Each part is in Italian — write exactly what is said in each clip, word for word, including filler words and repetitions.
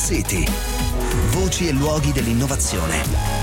City. Voci e luoghi dell'innovazione.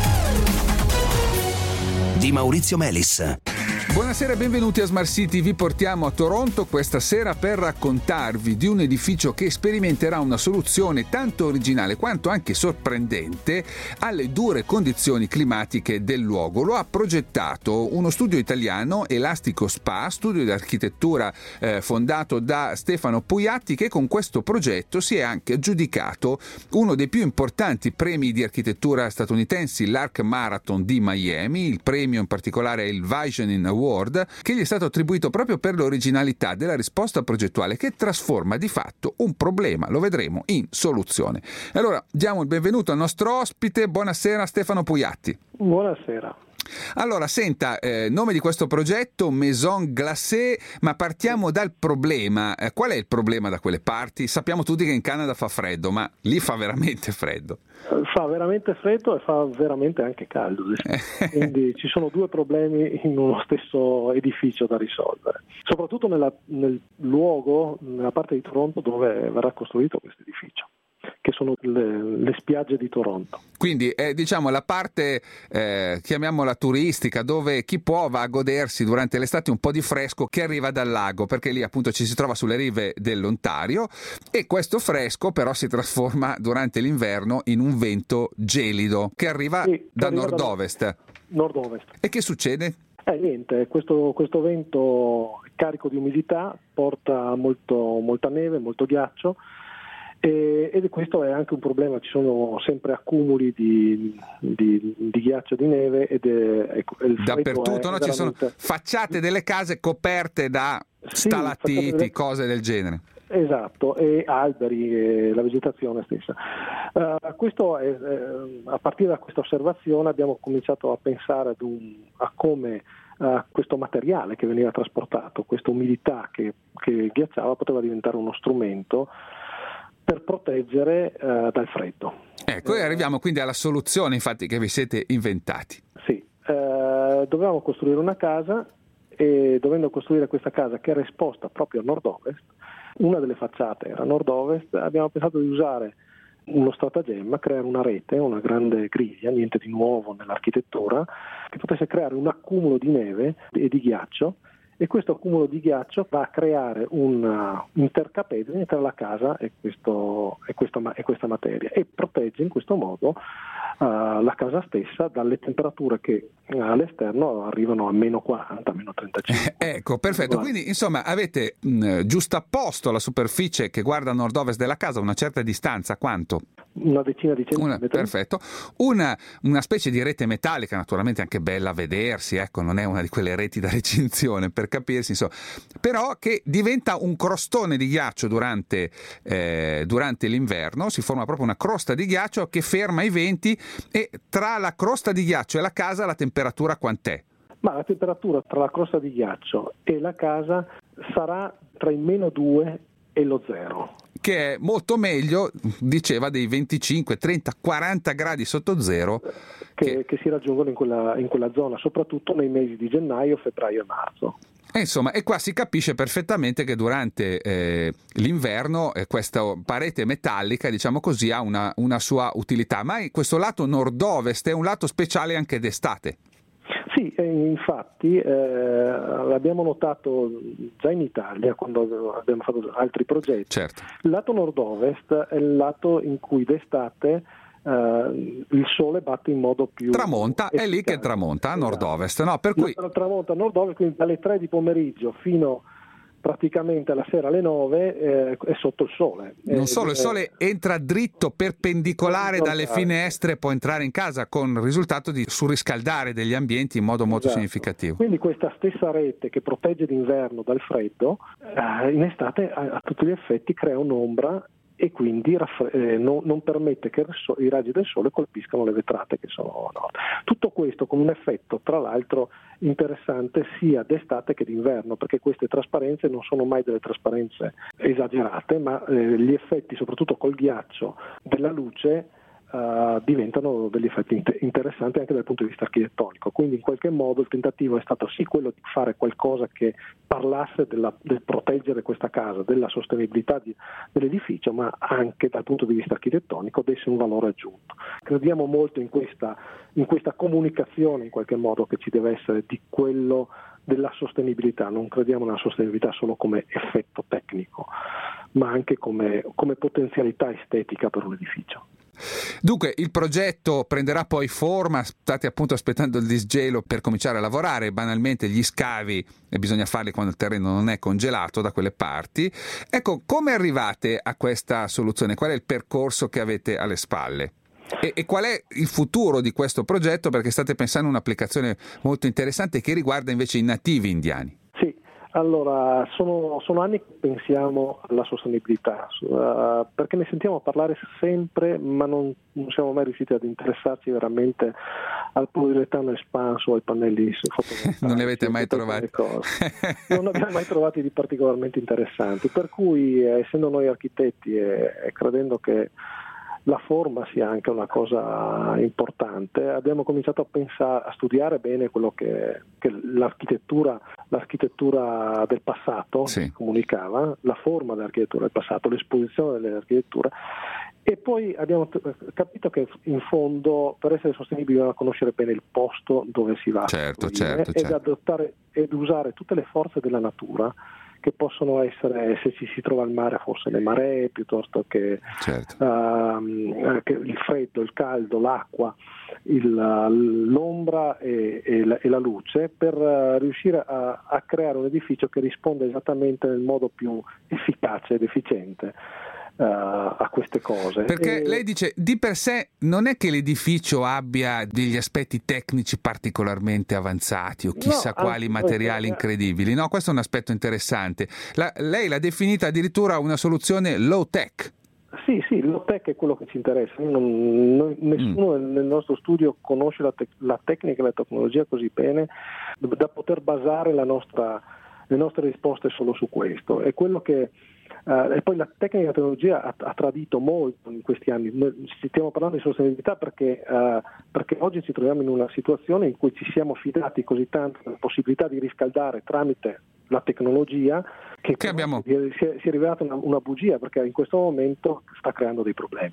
Di Maurizio Melis. Buonasera e benvenuti a Smart City. Vi portiamo a Toronto questa sera per raccontarvi di un edificio che sperimenterà una soluzione tanto originale quanto anche sorprendente alle dure condizioni climatiche del luogo. Lo ha progettato uno studio italiano, Elastico Spa, studio di architettura eh, fondato da Stefano Pugliatti, che con questo progetto si è anche aggiudicato uno dei più importanti premi di architettura statunitensi, l'Arc Marathon di Miami. Il premio in particolare è il Visioning Award, che gli è stato attribuito proprio per l'originalità della risposta progettuale che trasforma di fatto un problema, lo vedremo, in soluzione. Allora diamo il benvenuto al nostro ospite. Buonasera Stefano Pugliatti. Buonasera. Allora, senta, eh, nome di questo progetto Maison Glacée, ma partiamo dal problema. Eh, qual è il problema da quelle parti? Sappiamo tutti che in Canada fa freddo, ma lì fa veramente freddo. Fa veramente freddo e fa veramente anche caldo, quindi ci sono due problemi in uno stesso edificio da risolvere, soprattutto nella, nel luogo, nella parte di Toronto dove verrà costruito questo edificio, che sono le, le spiagge di Toronto. Quindi è, diciamo, la parte, eh, chiamiamola turistica, dove chi può va a godersi durante l'estate un po' di fresco che arriva dal lago, perché lì appunto ci si trova sulle rive dell'Ontario, e questo fresco però si trasforma durante l'inverno in un vento gelido che arriva sì, da arriva nord-ovest. Da nord-ovest. E che succede? Eh, niente, questo, questo vento carico di umidità porta molto, molta neve, molto ghiaccio, E, ed questo è anche un problema. Ci sono sempre accumuli di, di, di ghiaccio, di neve, ed è, è, il dappertutto, è no? Ci sono facciate delle case coperte da sì, stalattiti, delle... cose del genere. Esatto, e alberi, e la vegetazione stessa. Uh, questo è, eh, a partire da questa osservazione abbiamo cominciato a pensare ad un, a come uh, questo materiale che veniva trasportato, questa umidità che, che ghiacciava, poteva diventare uno strumento per proteggere uh, dal freddo. Ecco, e arriviamo quindi alla soluzione, infatti, che vi siete inventati. Sì, uh, dovevamo costruire una casa, e dovendo costruire questa casa che era esposta proprio a nord-ovest, una delle facciate era a nord-ovest, abbiamo pensato di usare uno stratagemma, creare una rete, una grande griglia, niente di nuovo nell'architettura, che potesse creare un accumulo di neve e di ghiaccio, e questo accumulo di ghiaccio va a creare un intercapedine tra la casa e, questo, e, questa, e questa materia, e protegge in questo modo uh, la casa stessa dalle temperature che uh, all'esterno arrivano a meno quaranta, meno trentacinque. Ecco, perfetto. Quindi insomma avete mh, giustapposto la superficie che guarda a nord-ovest della casa a una certa distanza, quanto? Una decina di centimetri. Una, perfetto. Una, una specie di rete metallica, naturalmente anche bella a vedersi, ecco, non è una di quelle reti da recinzione, per capirsi, insomma, però che diventa un crostone di ghiaccio durante, eh, durante l'inverno. Si forma proprio una crosta di ghiaccio che ferma i venti, e tra la crosta di ghiaccio e la casa la temperatura quant'è? Ma la temperatura tra la crosta di ghiaccio e la casa sarà tra i meno due e lo zero. Che è molto meglio, diceva, dei venticinque, trenta, quaranta gradi sotto zero che, che... che si raggiungono in quella, in quella zona, soprattutto nei mesi di gennaio, febbraio e marzo. E insomma, e qua si capisce perfettamente che durante eh, l'inverno eh, questa parete metallica, diciamo così, ha una, una sua utilità. Ma questo lato nord-ovest è un lato speciale anche d'estate. Sì, infatti eh, l'abbiamo notato già in Italia quando abbiamo fatto altri progetti. Certo. Il lato nord-ovest è il lato in cui d'estate eh, il sole batte in modo più tramonta, efficace. È lì che tramonta a nord-ovest, no? Per cui tramonta a nord-ovest, quindi dalle tre di pomeriggio fino praticamente alla sera alle nove eh, è sotto il sole. Non solo, il sole entra dritto perpendicolare dalle finestre, può entrare in casa, con il risultato di surriscaldare degli ambienti in modo molto esatto. significativo. Quindi questa stessa rete che protegge d'inverno dal freddo, eh, in estate a, a tutti gli effetti crea un'ombra, e quindi raffre- eh, non, non permette che so- i raggi del sole colpiscano le vetrate che sono no. Tutto questo con un effetto tra l'altro interessante sia d'estate che d'inverno, perché queste trasparenze non sono mai delle trasparenze esagerate, ma eh, gli effetti soprattutto col ghiaccio della luce uh, diventano degli effetti inter- interessanti anche dal punto di vista architettonico. Quindi in qualche modo il tentativo è stato sì quello di fare qualcosa che parlasse della, del proteggere questa casa, della sostenibilità di, dell'edificio, ma anche dal punto di vista architettonico desse un valore aggiunto. Crediamo molto in questa, in questa comunicazione in qualche modo che ci deve essere di quello della sostenibilità. Non crediamo nella sostenibilità solo come effetto tecnico, ma anche come, come potenzialità estetica per un edificio. Dunque il progetto prenderà poi forma, state appunto aspettando il disgelo per cominciare a lavorare, banalmente gli scavi e bisogna farli quando il terreno non è congelato da quelle parti. Ecco, come arrivate a questa soluzione? Qual è il percorso che avete alle spalle? E, e qual è il futuro di questo progetto? Perché state pensando a un'applicazione molto interessante che riguarda invece i nativi indiani. Sì, allora sono, sono anni che pensiamo alla sostenibilità, uh, perché ne sentiamo parlare sempre, ma non, non siamo mai riusciti ad interessarci veramente al poliuretano espanso o ai pannelli fotovoltaici. Non ne avete mai trovati? Non ne abbiamo mai trovati di particolarmente interessanti, per cui eh, essendo noi architetti e, e credendo che la forma sia anche una cosa importante, abbiamo cominciato a pensare, a studiare bene quello che, che l'architettura, l'architettura del passato sì. comunicava, la forma dell'architettura del passato, l'esposizione dell'architettura, e poi abbiamo t- capito che in fondo per essere sostenibili bisogna conoscere bene il posto dove si va certo, a certo, ed certo. adottare ed usare tutte le forze della natura, che possono essere, se ci si trova al mare, forse le maree, piuttosto che, certo. uh, che il freddo, il caldo, l'acqua, il, l'ombra e, e, la, e la luce, per uh, riuscire a, a creare un edificio che risponda esattamente nel modo più efficace ed efficiente Uh, a queste cose. Perché e... lei dice di per sé non è che l'edificio abbia degli aspetti tecnici particolarmente avanzati o chissà no, quali anzi, materiali eh, incredibili, no? Questo è un aspetto interessante. La, lei l'ha definita addirittura una soluzione low tech. Sì, sì, low tech è quello che ci interessa. Non, non, nessuno mm. nel nostro studio conosce la, te- la tecnica e la tecnologia così bene da poter basare la nostra, le nostre risposte solo su questo. È quello che Uh, e poi la tecnica e la tecnologia ha, ha tradito molto in questi anni. Noi stiamo parlando di sostenibilità perché, uh, perché oggi ci troviamo in una situazione in cui ci siamo fidati così tanto della possibilità di riscaldare tramite la tecnologia che, che abbiamo... si, è, si è rivelata una, una bugia, perché in questo momento sta creando dei problemi.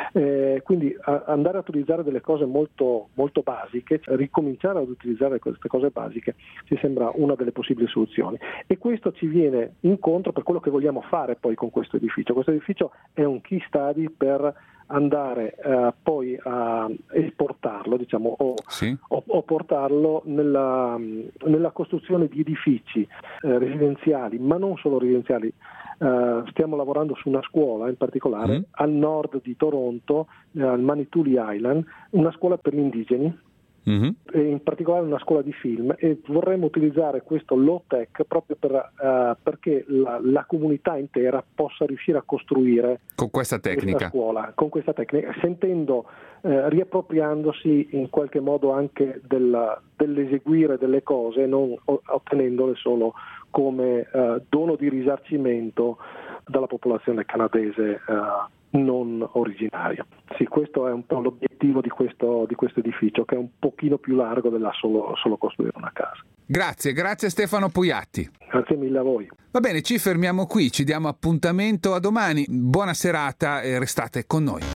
Eh, quindi a, andare a utilizzare delle cose molto, molto basiche, cioè ricominciare ad utilizzare queste cose basiche, ci sembra una delle possibili soluzioni, e questo ci viene incontro per quello che vogliamo fare poi con questo edificio. Questo edificio è un key study per andare eh, poi a esportarlo, diciamo, o, sì. o, o portarlo nella, nella costruzione di edifici eh, residenziali, ma non solo residenziali. Uh, stiamo lavorando su una scuola in particolare mm. al nord di Toronto, eh, al Manituli Island, una scuola per gli indigeni, mm-hmm. e in particolare una scuola di film, e vorremmo utilizzare questo low tech proprio per, uh, perché la, la comunità intera possa riuscire a costruire con questa tecnica, questa scuola, con questa tecnica, sentendo, eh, riappropriandosi in qualche modo anche della, dell'eseguire delle cose, non ottenendole solo come uh, dono di risarcimento dalla popolazione canadese uh, non originaria. Sì, questo è un po' l'obiettivo di questo, di questo edificio, che è un pochino più largo della solo, solo costruire una casa. Grazie, grazie Stefano Pugliatti. Grazie mille a voi. Va bene, ci fermiamo qui, ci diamo appuntamento a domani. Buona serata e restate con noi.